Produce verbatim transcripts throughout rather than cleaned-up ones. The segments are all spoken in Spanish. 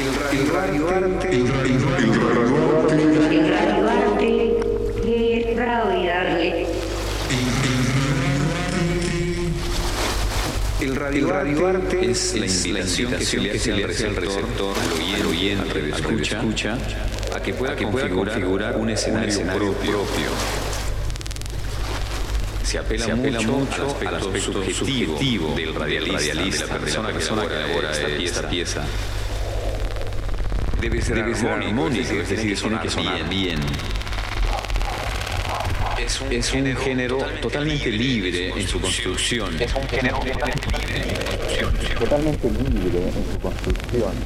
El radioarte. El radioarte. El radioarte. El radioarte. El radioarte es la invitación que se le hace al receptor, al oyente, al radioescucha, a que pueda configurar un escenario propio. Se apela, se apela mucho, mucho al aspecto subjetivo, subjetivo del radialista, radialista, de la persona, de la persona que elabora esta, esta pieza. Debe ser, debe ser armónico, es decir, que tiene que sonar bien. bien. Es un, es un género, género totalmente, totalmente libre, libre en su construcción. Es un género totalmente libre en su construcción. Totalmente libre en su construcción.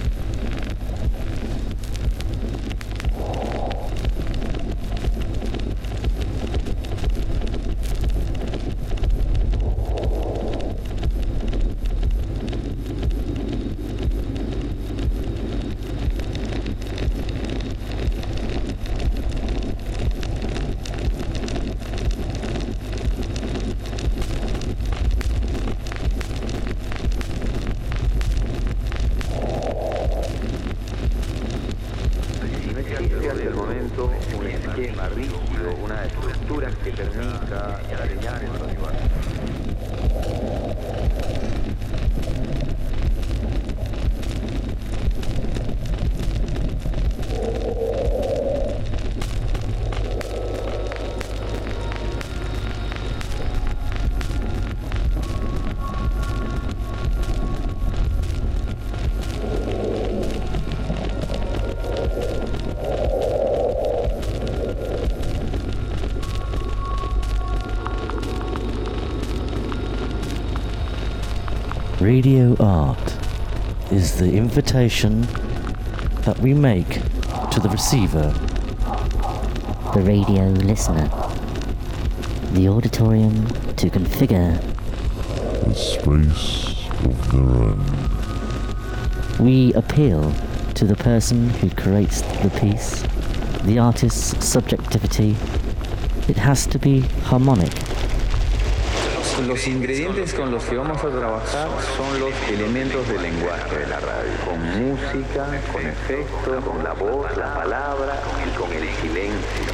Radio art is the invitation that we make to the receiver, the radio listener, the auditorium to configure a space of their own. We appeal to the person who creates the piece, the artist's subjectivity. It has to be harmonic. Los ingredientes con los que vamos a trabajar son los elementos del lenguaje de la radio, con música, con efectos, con la voz, la palabra y con el silencio.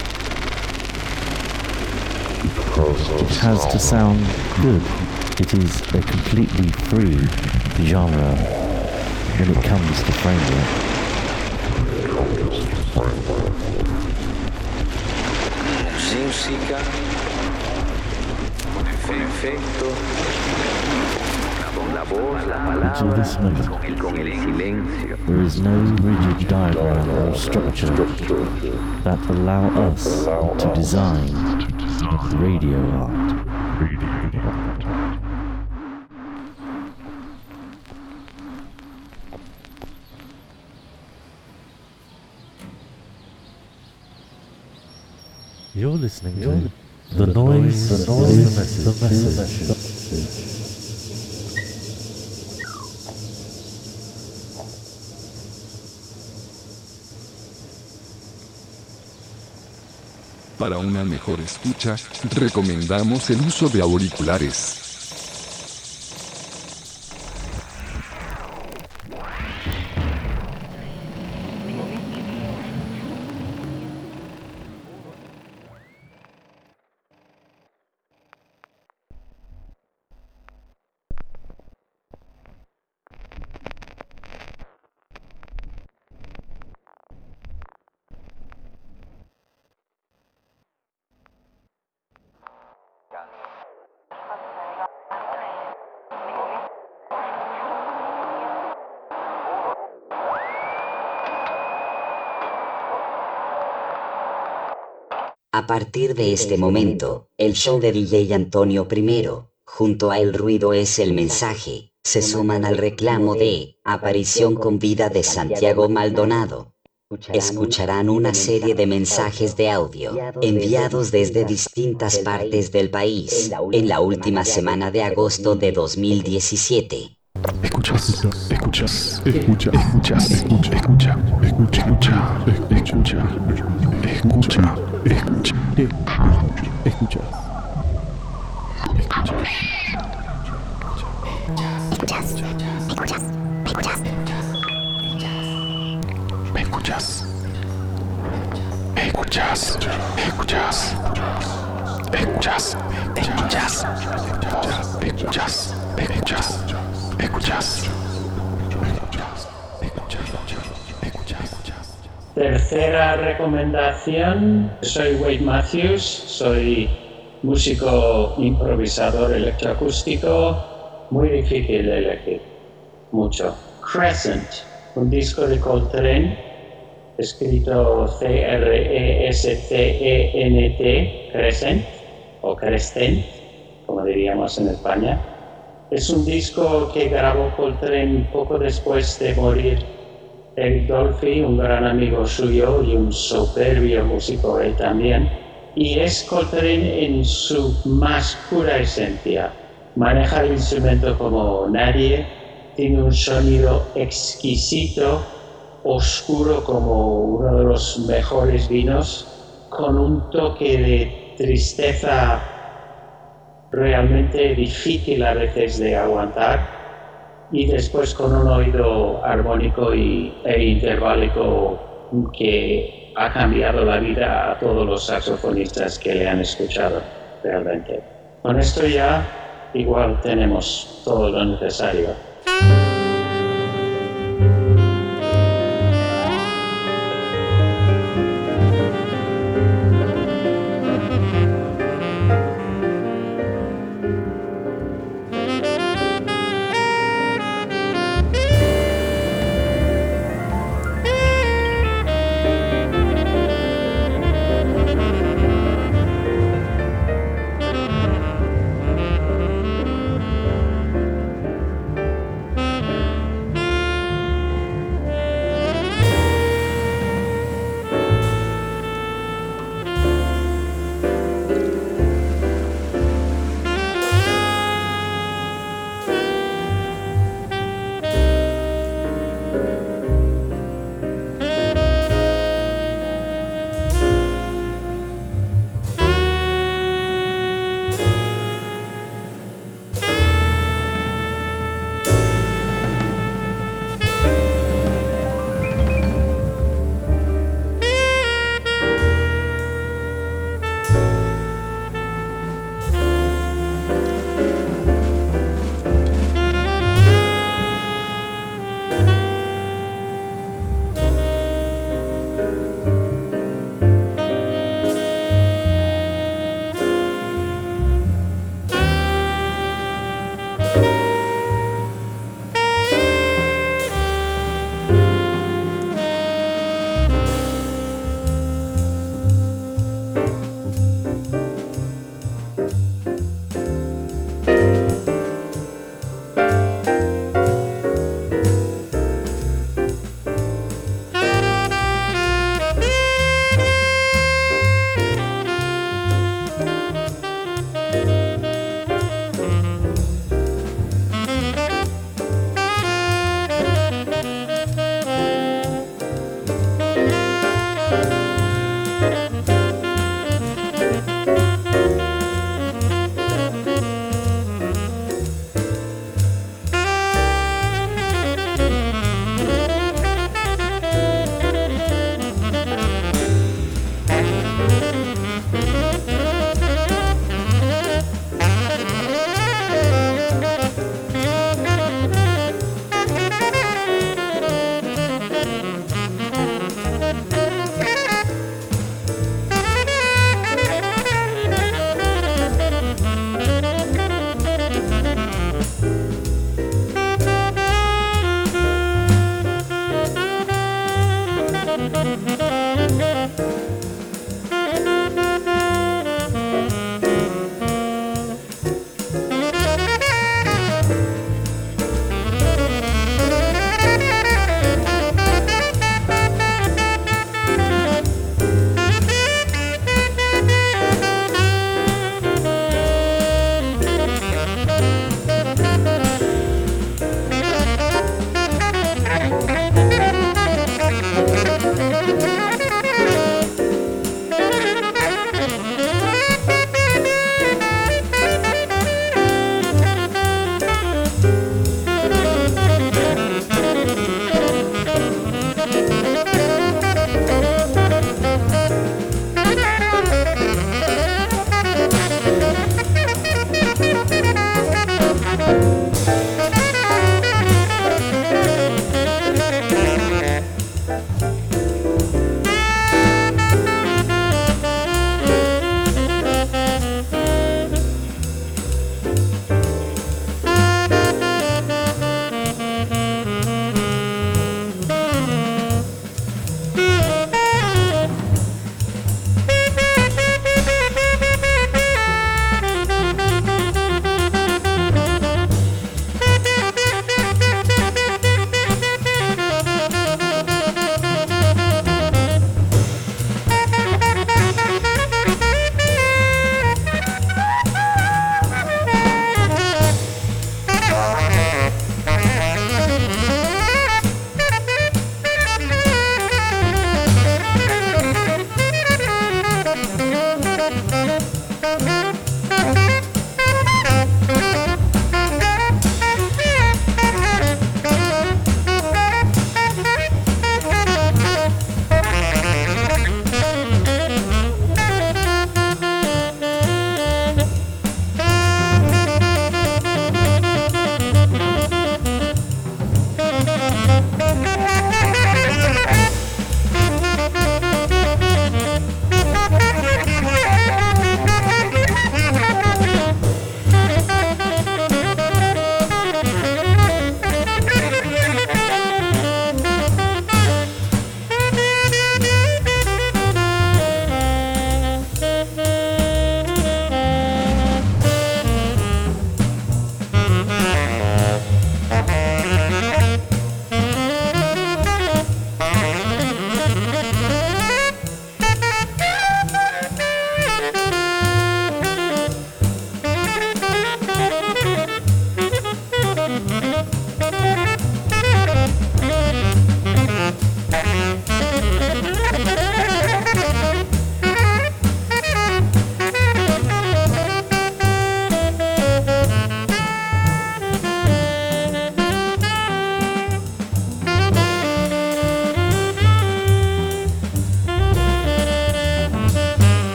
It has to sound good. It is a completely free genre when it comes to framework. Música, con efecto, con la voz, la palabra, y con el silencio. There is no rigid diagram or structure that allow us to design radio art. You're listening to The Noise, the noise, the message. The message. Para una mejor escucha, recomendamos el uso de auriculares. A partir de este momento, el show de D J Antonio primero, junto a El Ruido es el Mensaje, se suman al reclamo de aparición con vida de Santiago Maldonado. Escucharán una serie de mensajes de audio enviados desde distintas partes del país en la última semana de agosto de dos mil diecisiete. Escuchas, escuchas, escucha, escuchas, escucha, escucha, escucha, escucha, escucha, escucha, escucha, escucha, escucha, escuchas, escuchas, escuchas. escuchas, escuchas, escuchas, escuchas, escuchas, escuchas, escuchas, escuchas. Tercera recomendación, soy Wade Matthews, soy músico improvisador electroacústico, muy difícil de elegir, mucho. Crescent, un disco de Coltrane, escrito C R E S C E N T, Crescent, o Crescent, como diríamos en España. Es un disco que grabó Coltrane poco después de morir Eric Dolphy, un gran amigo suyo y un soberbio músico él también. Y es Coltrane en su más pura esencia. Maneja el instrumento como nadie, tiene un sonido exquisito, oscuro como uno de los mejores vinos, con un toque de tristeza realmente difícil a veces de aguantar, y después con un oído armónico y, e interválico que ha cambiado la vida a todos los saxofonistas que le han escuchado realmente. Con esto ya igual tenemos todo lo necesario.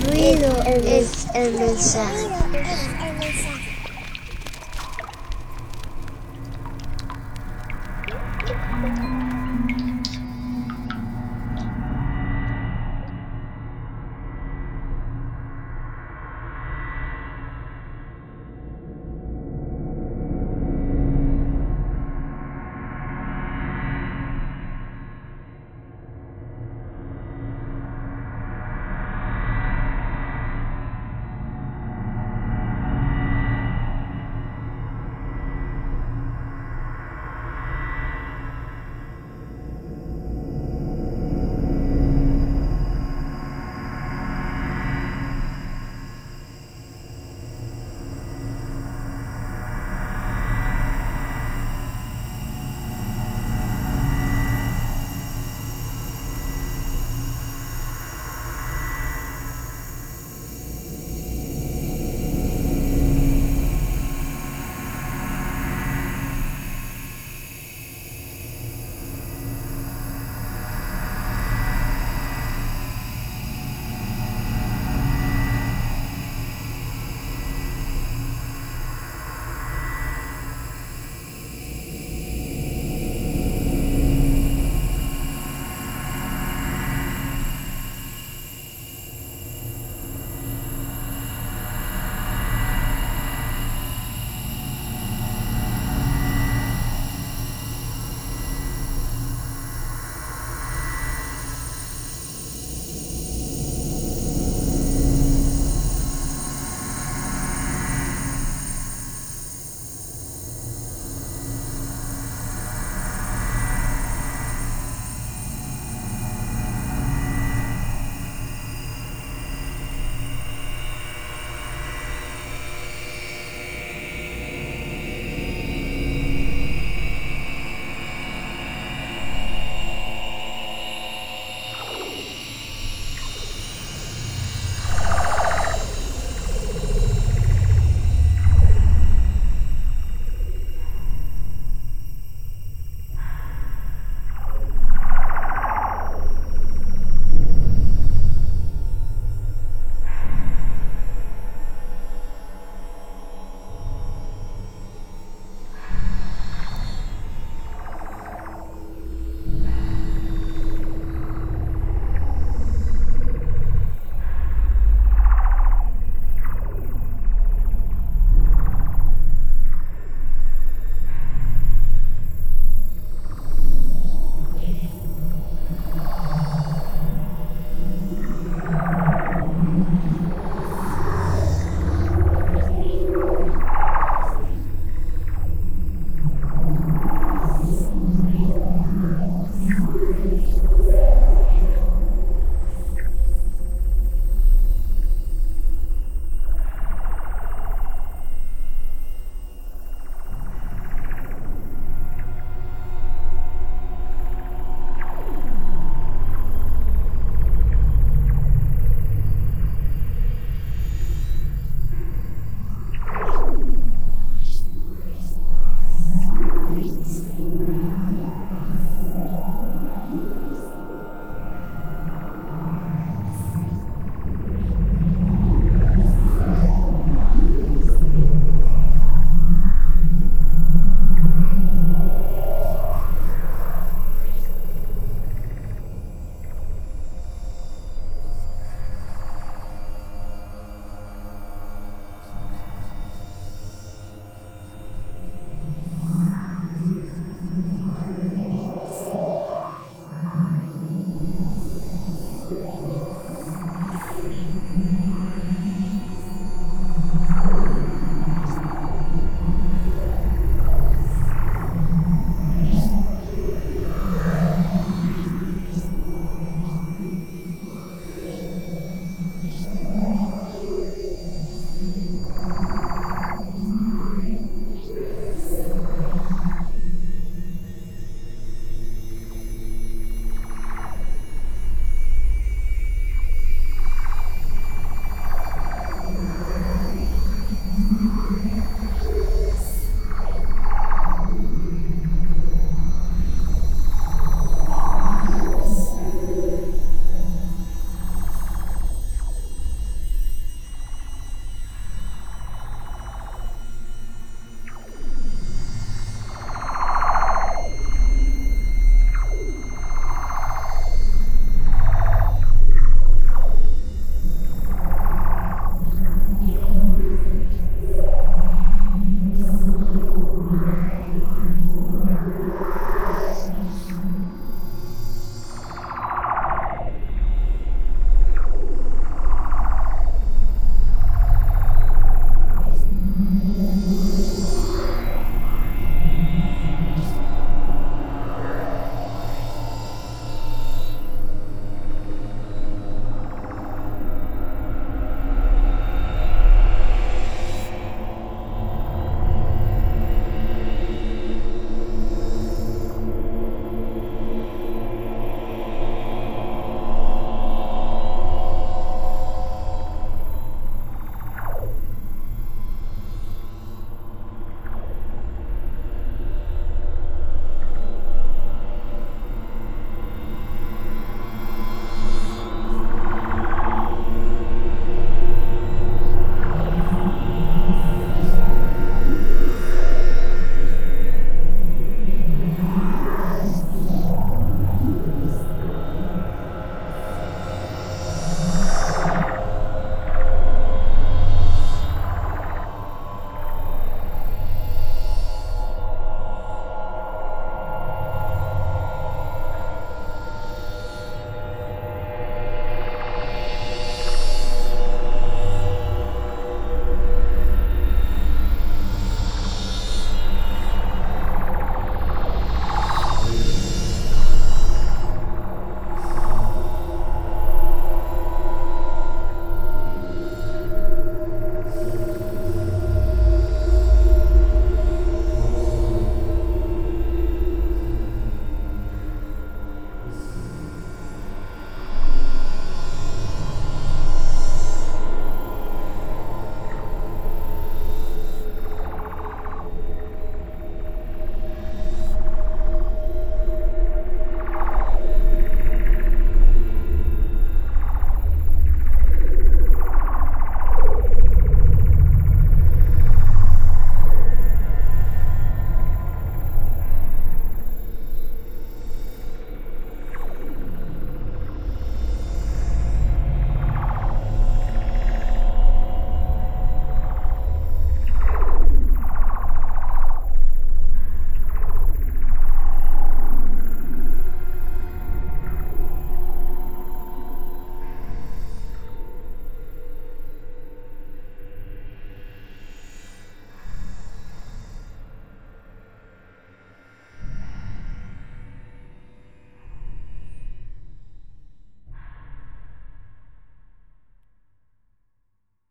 ruido es el mensaje.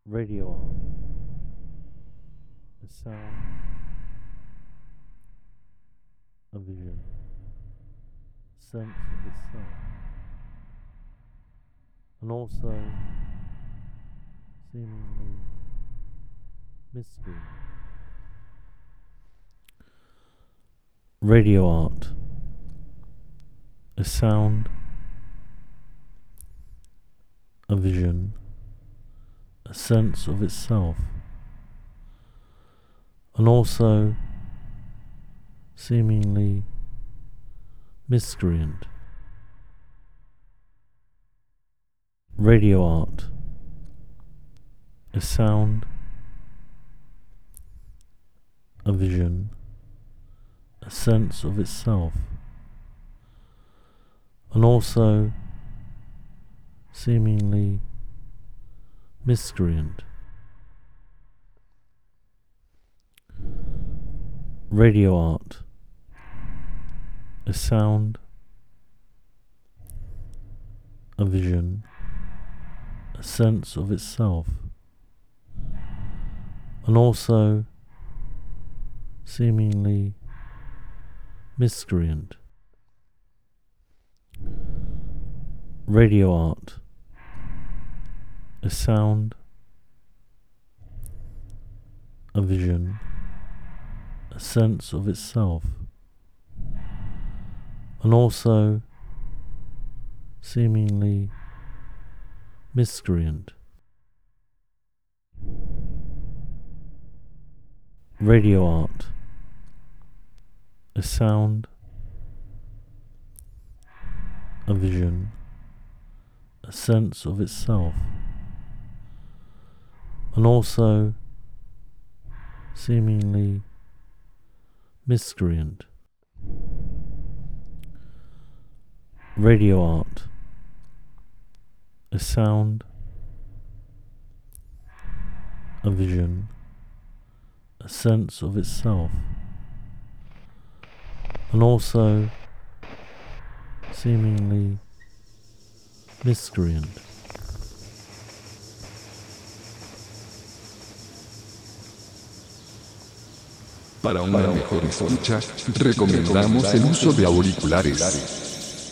Radio art. A sound. A vision. Sense of itself. And also seemingly mystery. Radio art. A sound. A vision. A sense of itself. And also seemingly miscreant. Radio art. A sound. A vision. A sense of itself. And also seemingly miscreant. Radio art. A sound. A vision. A sense of itself. And also seemingly miscreant. Radio art. A sound. A vision. A sense of itself. And also seemingly miscreant. Radio art. A sound. A vision. A sense of itself. And also seemingly miscreant. Radio art. A sound. A vision. A sense of itself. And also seemingly miscreant. Para una mejor escucha, recomendamos el uso de auriculares.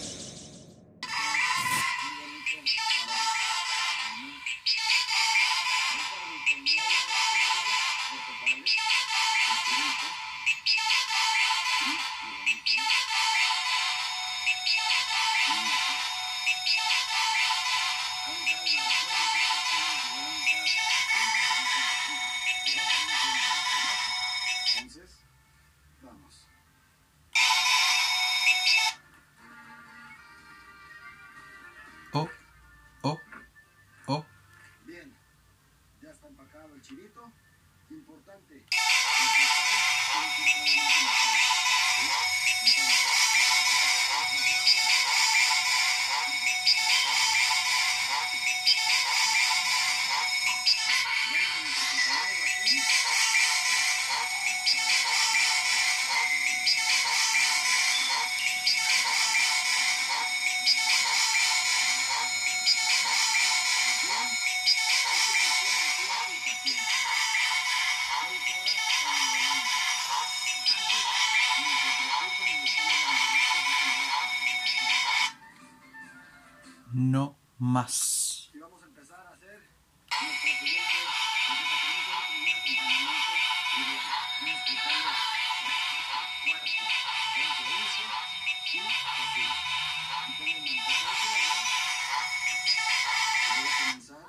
Oh, oh, oh. Bien, ya está empacado el chivito. Importante. No más. Y vamos a empezar a hacer nuestro siguiente acompañamiento y de explicarles cuerpo, dentro de eso y así. Y tengo una y voy a comenzar.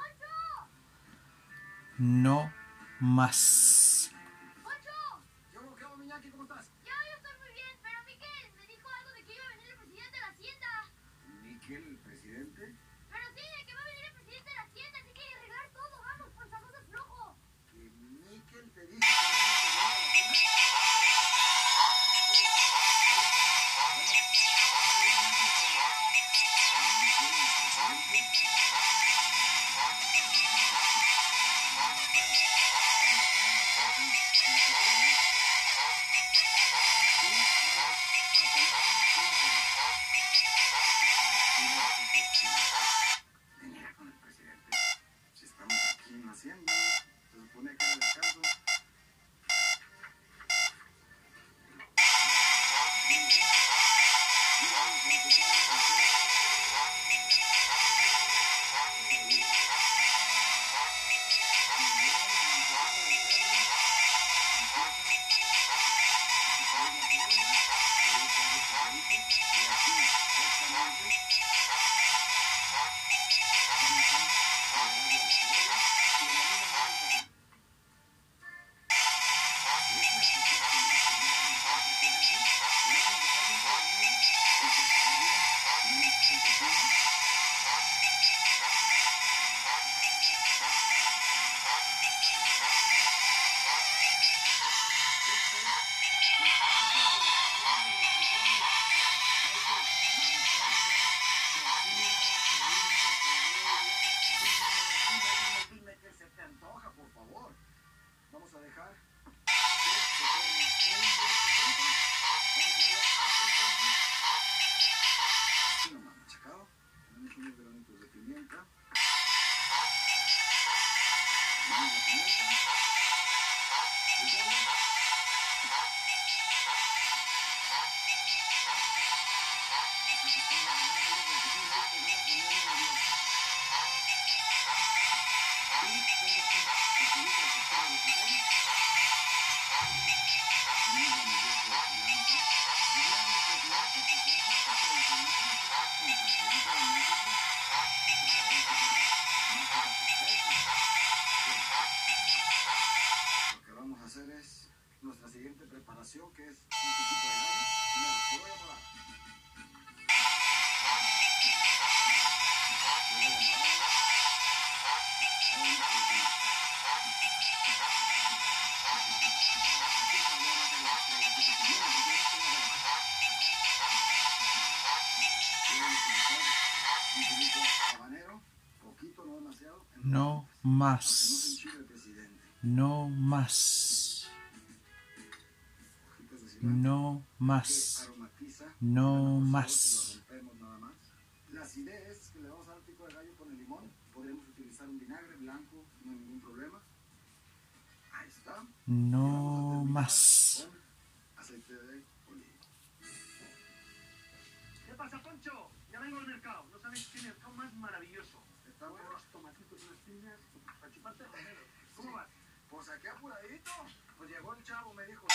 No más. Yo creo que hago, Miñaki, ¿cómo estás? Yo, yo estoy muy bien, pero Miquel me dijo algo de que iba a venir el presidente de la hacienda. ¿Miquel, el presidente? Pero sí, de que va a venir el presidente de la hacienda, así que hay que arreglar todo, vamos, por favor, es flojo. ¿Que Miquel te dijo que va a venir la hacienda? Thank you. No más. No más. No más. No más. La acidez que le vamos a dar pico de gallo con el limón, podremos utilizar un vinagre blanco, no hay ningún problema. Ahí está. No más. Aceite de oliva. ¿Qué pasa, Poncho? Ya vengo al mercado. No sabéis qué mercado más maravilloso. Está bueno. Unos tomatitos, unas piñas, para chuparte el romero. ¿Cómo vas? Pues aquí apuradito. Pues llegó el chavo, me dijo.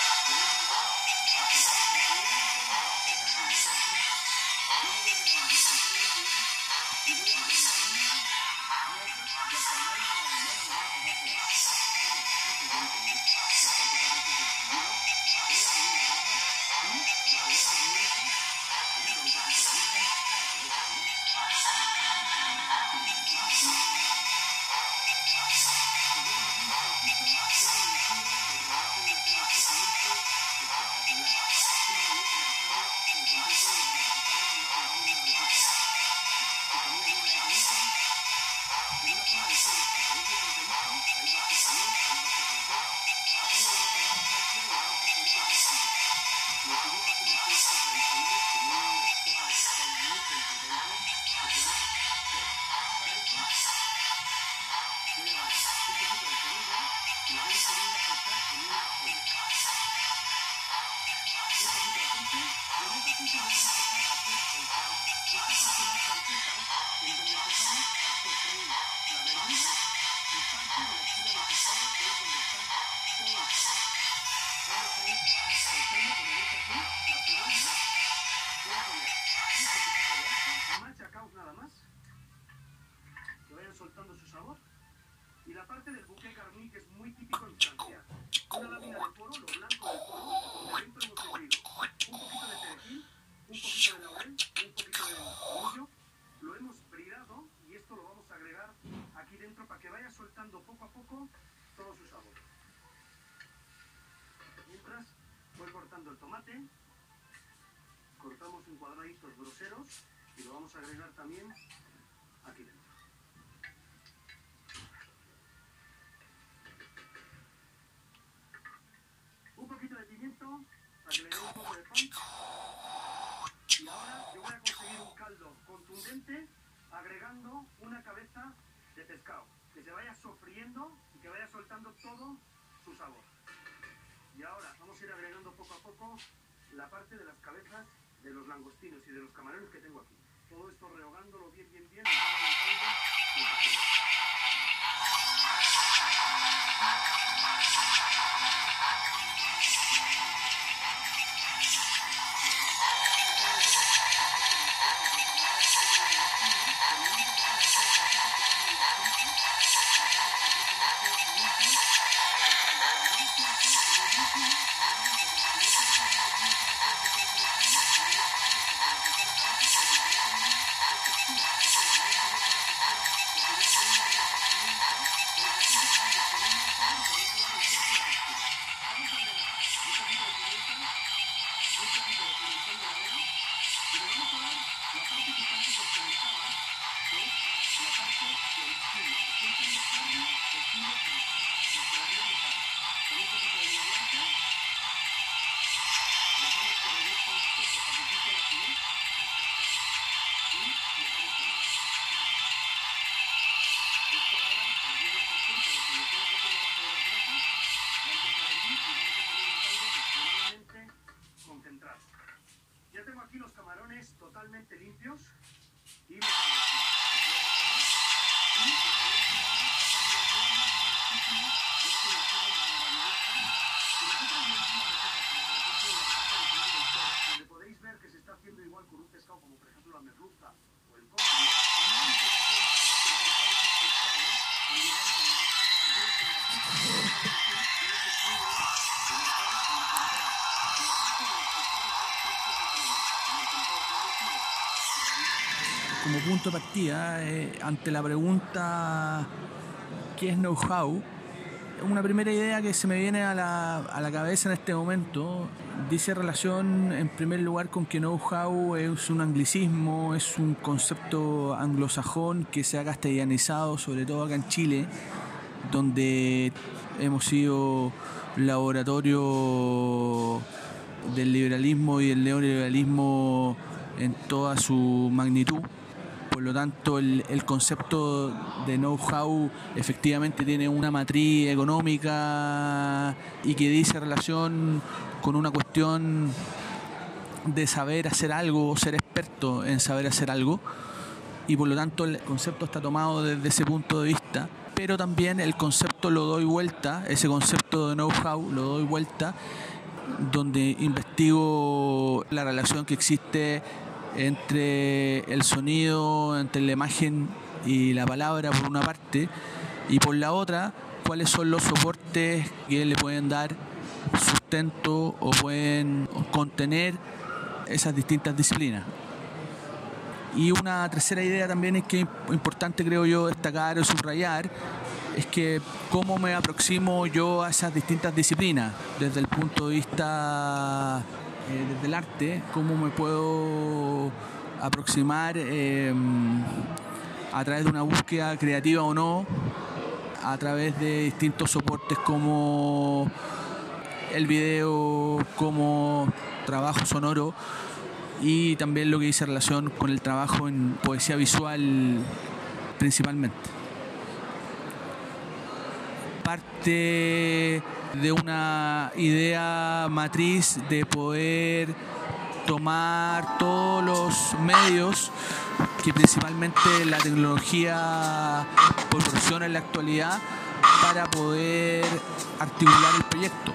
Machacaos nada más, que vayan soltando su sabor. Y la parte del bouquet garni, que es muy típico en Francia. Una lámina de poro, lo blanco del poro, y dentro hemos metido un poquito de perejil, un poquito de laurel, un poquito de tomillo. Lo hemos bridado y esto lo vamos a agregar aquí dentro para que vaya soltando poco a poco todo su sabor. Mientras voy cortando el tomate, cortamos en cuadraditos groseros y lo vamos a agregar también aquí dentro. Un poquito de pimiento para que le dé un poco de punch. Y ahora yo voy a conseguir un caldo contundente agregando una cabeza de pescado que se vaya sofriendo y que vaya soltando todo su sabor. Y ahora vamos a ir agregando poco a poco la parte de las cabezas de los langostinos y de los camarones que tengo aquí. Todo esto rehogándolo bien, bien, bien. Ya tengo aquí los camarones totalmente limpios y los donde podéis ver que se está haciendo igual con un pescado como por ejemplo la merluza o el cóndor. Como punto de partida, eh, ante la pregunta ¿qué es know-how? Una primera idea que se me viene a la, a la cabeza en este momento Dice relación en primer lugar con que know-how es un anglicismo, es un concepto anglosajón que se ha castellanizado, sobre todo acá en Chile, donde hemos sido laboratorio del liberalismo y del neoliberalismo en toda su magnitud. Por lo tanto, el, el concepto de know-how efectivamente tiene una matriz económica y que dice relación con una cuestión de saber hacer algo, ser experto en saber hacer algo, y por lo tanto el concepto está tomado desde ese punto de vista, pero también el concepto lo doy vuelta, ese concepto de know-how lo doy vuelta, donde investigo la relación que existe entre el sonido, entre la imagen y la palabra por una parte, y por la otra, cuáles son los soportes que le pueden dar sustento o pueden contener esas distintas disciplinas. Y una tercera idea también es que es importante, creo yo, destacar o subrayar, es que cómo me aproximo yo a esas distintas disciplinas desde el punto de vista eh, desde el arte, cómo me puedo aproximar eh, a través de una búsqueda creativa o no, a través de distintos soportes como el video, como trabajo sonoro, y también lo que dice relación con el trabajo en poesía visual principalmente. Parte de una idea matriz de poder tomar todos los medios que principalmente la tecnología proporciona en la actualidad para poder articular el proyecto.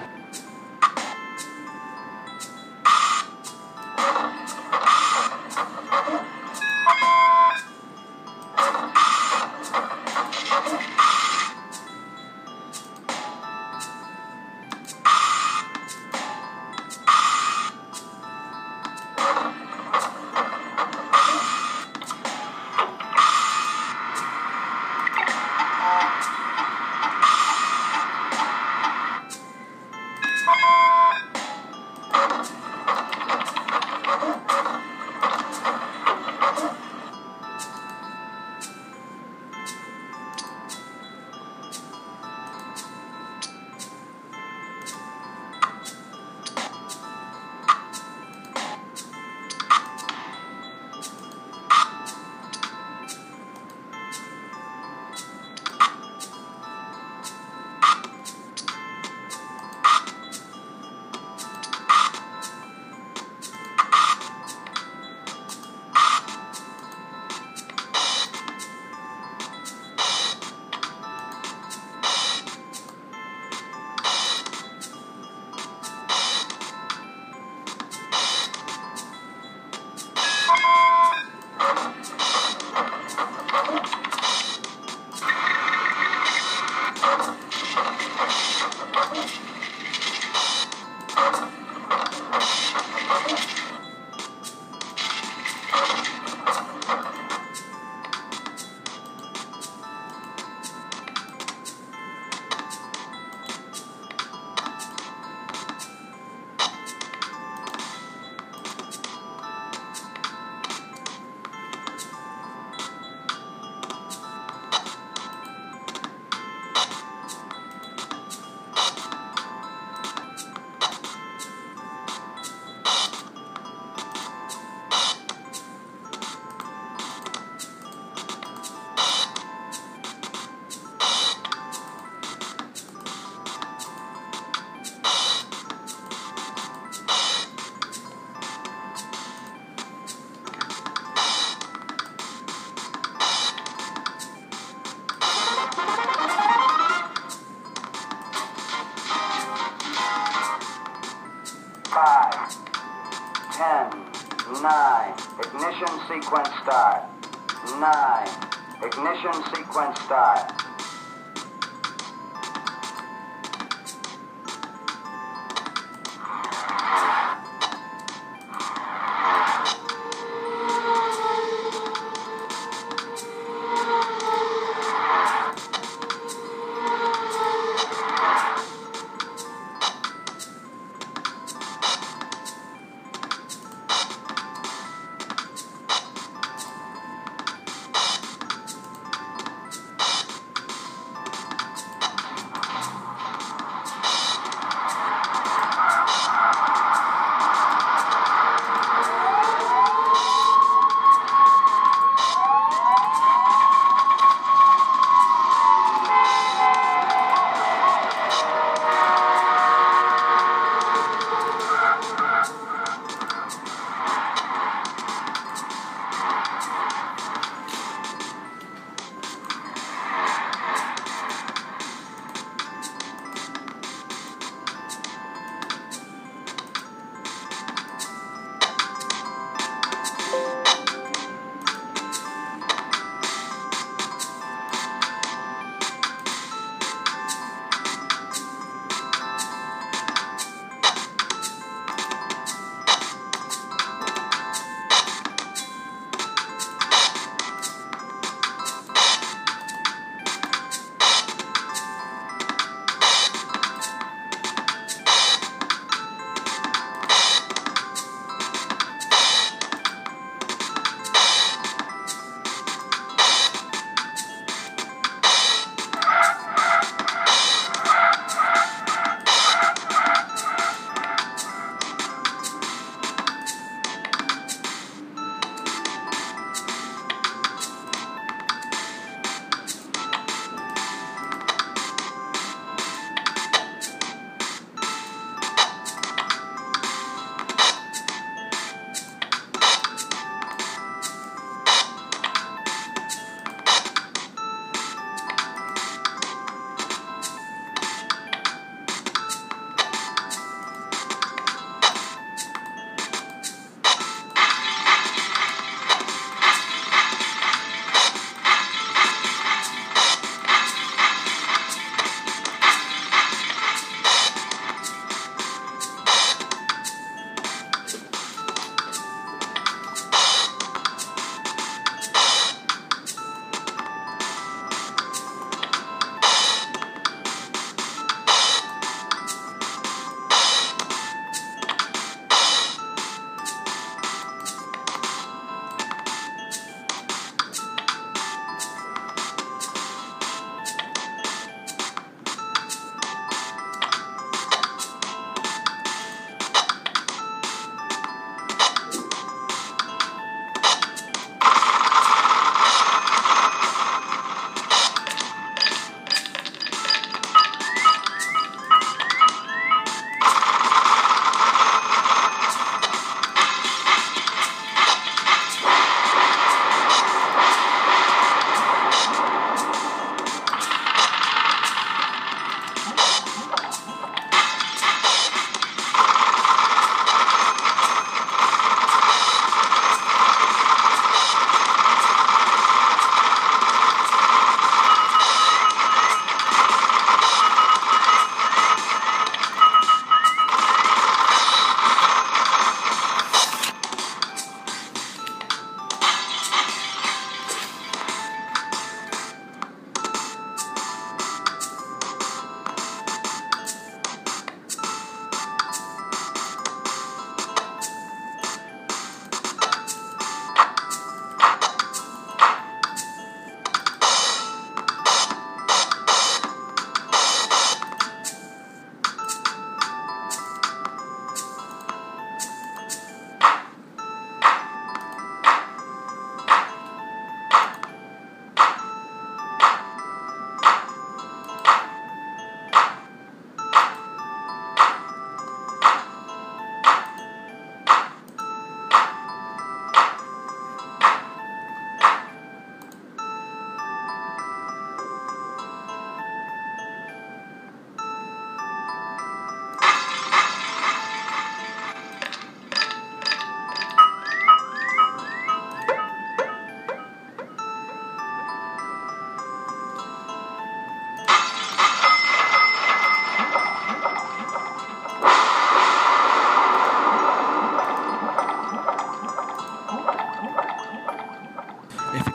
nine, ignition sequence start. nine, ignition sequence start.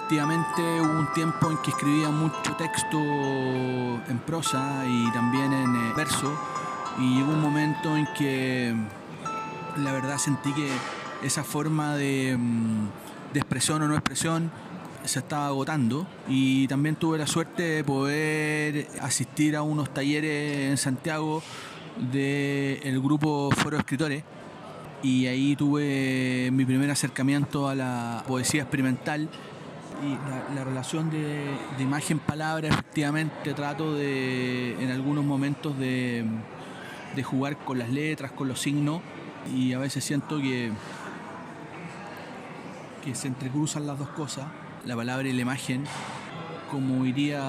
efectivamente hubo un tiempo en que escribía mucho texto en prosa y también en eh, verso, y llegó un momento en que la verdad sentí que esa forma de, de expresión o no expresión se estaba agotando, y también tuve la suerte de poder asistir a unos talleres en Santiago del grupo Foro de Escritores, y ahí tuve mi primer acercamiento a la poesía experimental y la, la relación de, de imagen-palabra. Efectivamente trato de en algunos momentos de, de jugar con las letras, con los signos, y a veces siento que, que se entrecruzan las dos cosas, la palabra y la imagen, como diría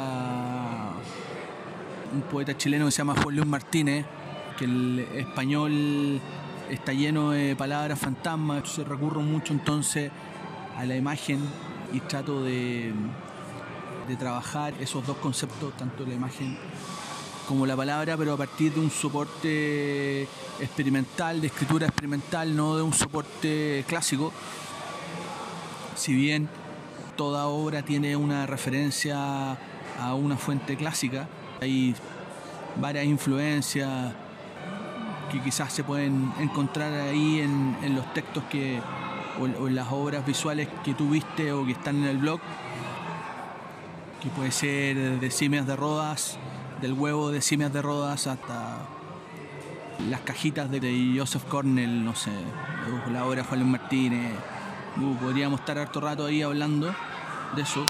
un poeta chileno que se llama Juan Luis Martínez, que el español está lleno de palabras fantasmas. Entonces recurro mucho entonces a la imagen y trato de, de trabajar esos dos conceptos, tanto la imagen como la palabra, pero a partir de un soporte experimental, de escritura experimental, no de un soporte clásico. Si bien toda obra tiene una referencia a una fuente clásica, hay varias influencias que quizás se pueden encontrar ahí en, en los textos que, o, o en las obras visuales que tú viste o que están en el blog, que puede ser de Simias de Rodas, del huevo de Simias de Rodas, hasta las cajitas de, de Joseph Cornell, no sé, la obra de Juan Luis Martínez. Uh, podríamos estar harto rato ahí hablando de eso.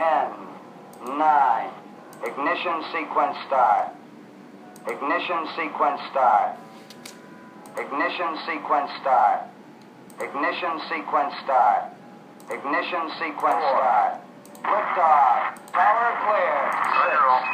ten, nine, ignition sequence start. Ignition sequence start. Ignition sequence start. Ignition sequence start. Ignition sequence start. Liftoff. Power clear. Six.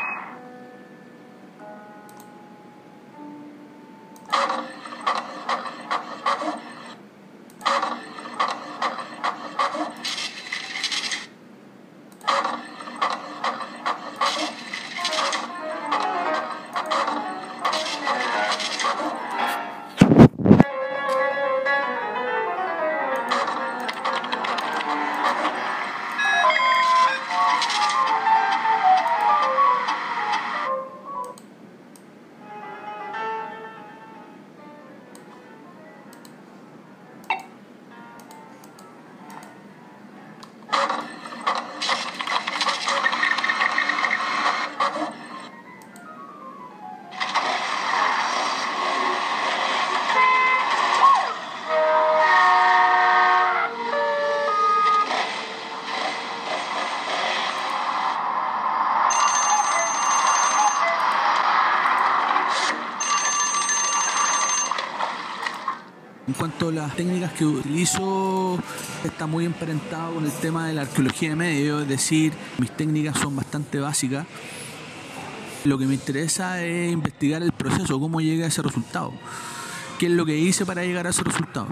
En cuanto a las técnicas que utilizo, está muy emparentado con el tema de la arqueología de medios, es decir, mis técnicas son bastante básicas. Lo que me interesa es investigar el proceso, cómo llegué a ese resultado, qué es lo que hice para llegar a ese resultado.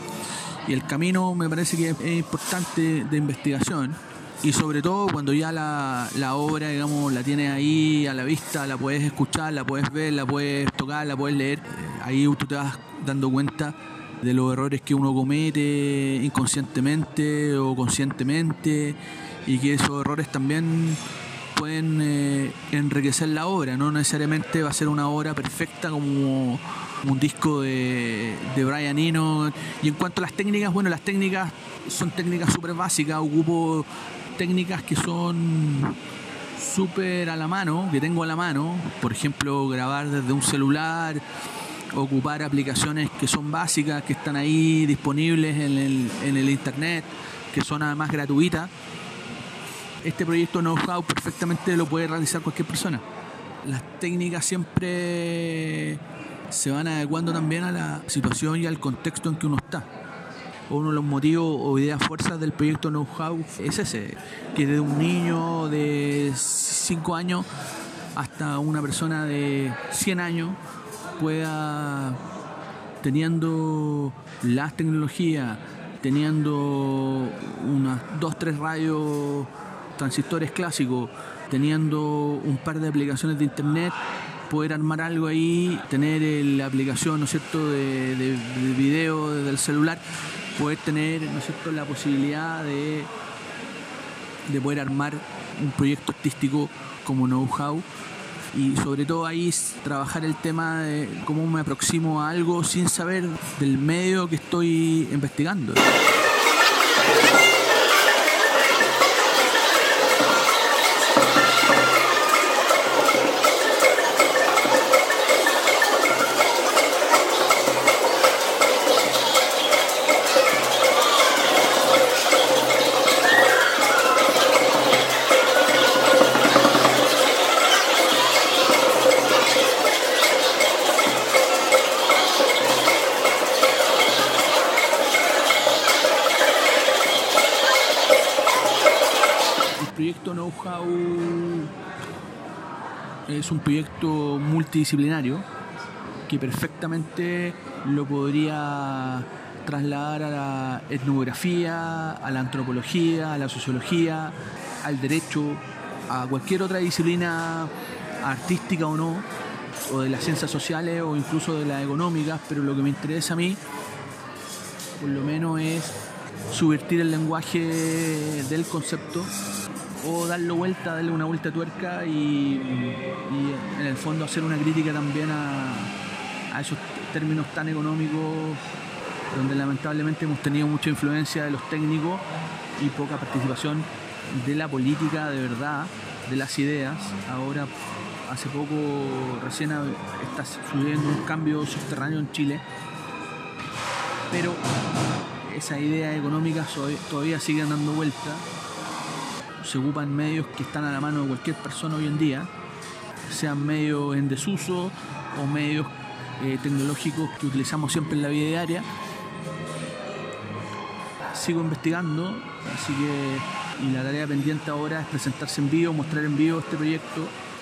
Y el camino me parece que es importante de investigación, y sobre todo cuando ya la, la obra, digamos, la tienes ahí a la vista, la puedes escuchar, la puedes ver, la puedes tocar, la puedes leer, ahí tú te vas dando cuenta de los errores que uno comete inconscientemente o conscientemente, y que esos errores también pueden eh, enriquecer la obra. No necesariamente va a ser una obra perfecta como un disco de, de Brian Eno. Y en cuanto a las técnicas, bueno, las técnicas son técnicas súper básicas. Ocupo técnicas que son súper a la mano, que tengo a la mano. Por ejemplo, grabar desde un celular, ocupar aplicaciones que son básicas, que están ahí disponibles en el, en el internet, que son además gratuitas. Este proyecto Know-How perfectamente lo puede realizar cualquier persona. Las técnicas siempre se van adecuando también a la situación y al contexto en que uno está. Uno de los motivos o ideas fuerzas del proyecto Know-How es ese, que desde un niño de cinco años hasta una persona de cien años pueda, teniendo las tecnologías, teniendo unas dos, tres radios, transistores clásicos, teniendo un par de aplicaciones de internet, poder armar algo ahí, tener la aplicación, ¿no es cierto?, de, de, de video desde el celular, poder tener, ¿no es cierto?, la posibilidad de, de poder armar un proyecto artístico como Know-How. Y sobre todo ahí trabajar el tema de cómo me aproximo a algo sin saber del medio que estoy investigando. El proyecto Know-How es un proyecto multidisciplinario que perfectamente lo podría trasladar a la etnografía, a la antropología, a la sociología, al derecho, a cualquier otra disciplina artística o no, o de las ciencias sociales o incluso de las económicas, pero lo que me interesa a mí, por lo menos, es subvertir el lenguaje del concepto o darle vuelta, darle una vuelta de tuerca y, y en el fondo hacer una crítica también a, a esos términos tan económicos donde lamentablemente hemos tenido mucha influencia de los técnicos y poca participación de la política de verdad, de las ideas. Ahora, hace poco, recién está sucediendo un cambio subterráneo en Chile, pero esas ideas económicas todavía siguen dando vuelta se ocupan medios que están a la mano de cualquier persona hoy en día, sean medios en desuso o medios eh, tecnológicos que utilizamos siempre en la vida diaria. Sigo investigando, así que y la tarea pendiente ahora es presentarse en vivo, mostrar en vivo este proyecto